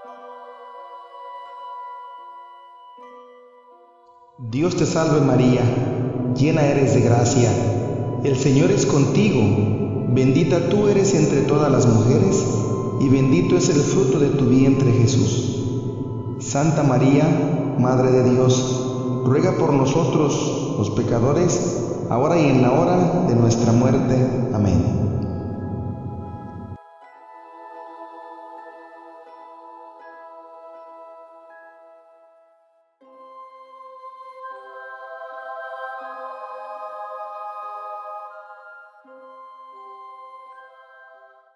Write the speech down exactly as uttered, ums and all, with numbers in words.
Dios te salve María, llena eres de gracia, el Señor es contigo, bendita tú eres entre todas las mujeres, y bendito es el fruto de tu vientre Jesús. Santa María, Madre de Dios, ruega por nosotros los pecadores, ahora y en la hora de nuestra muerte. Amén.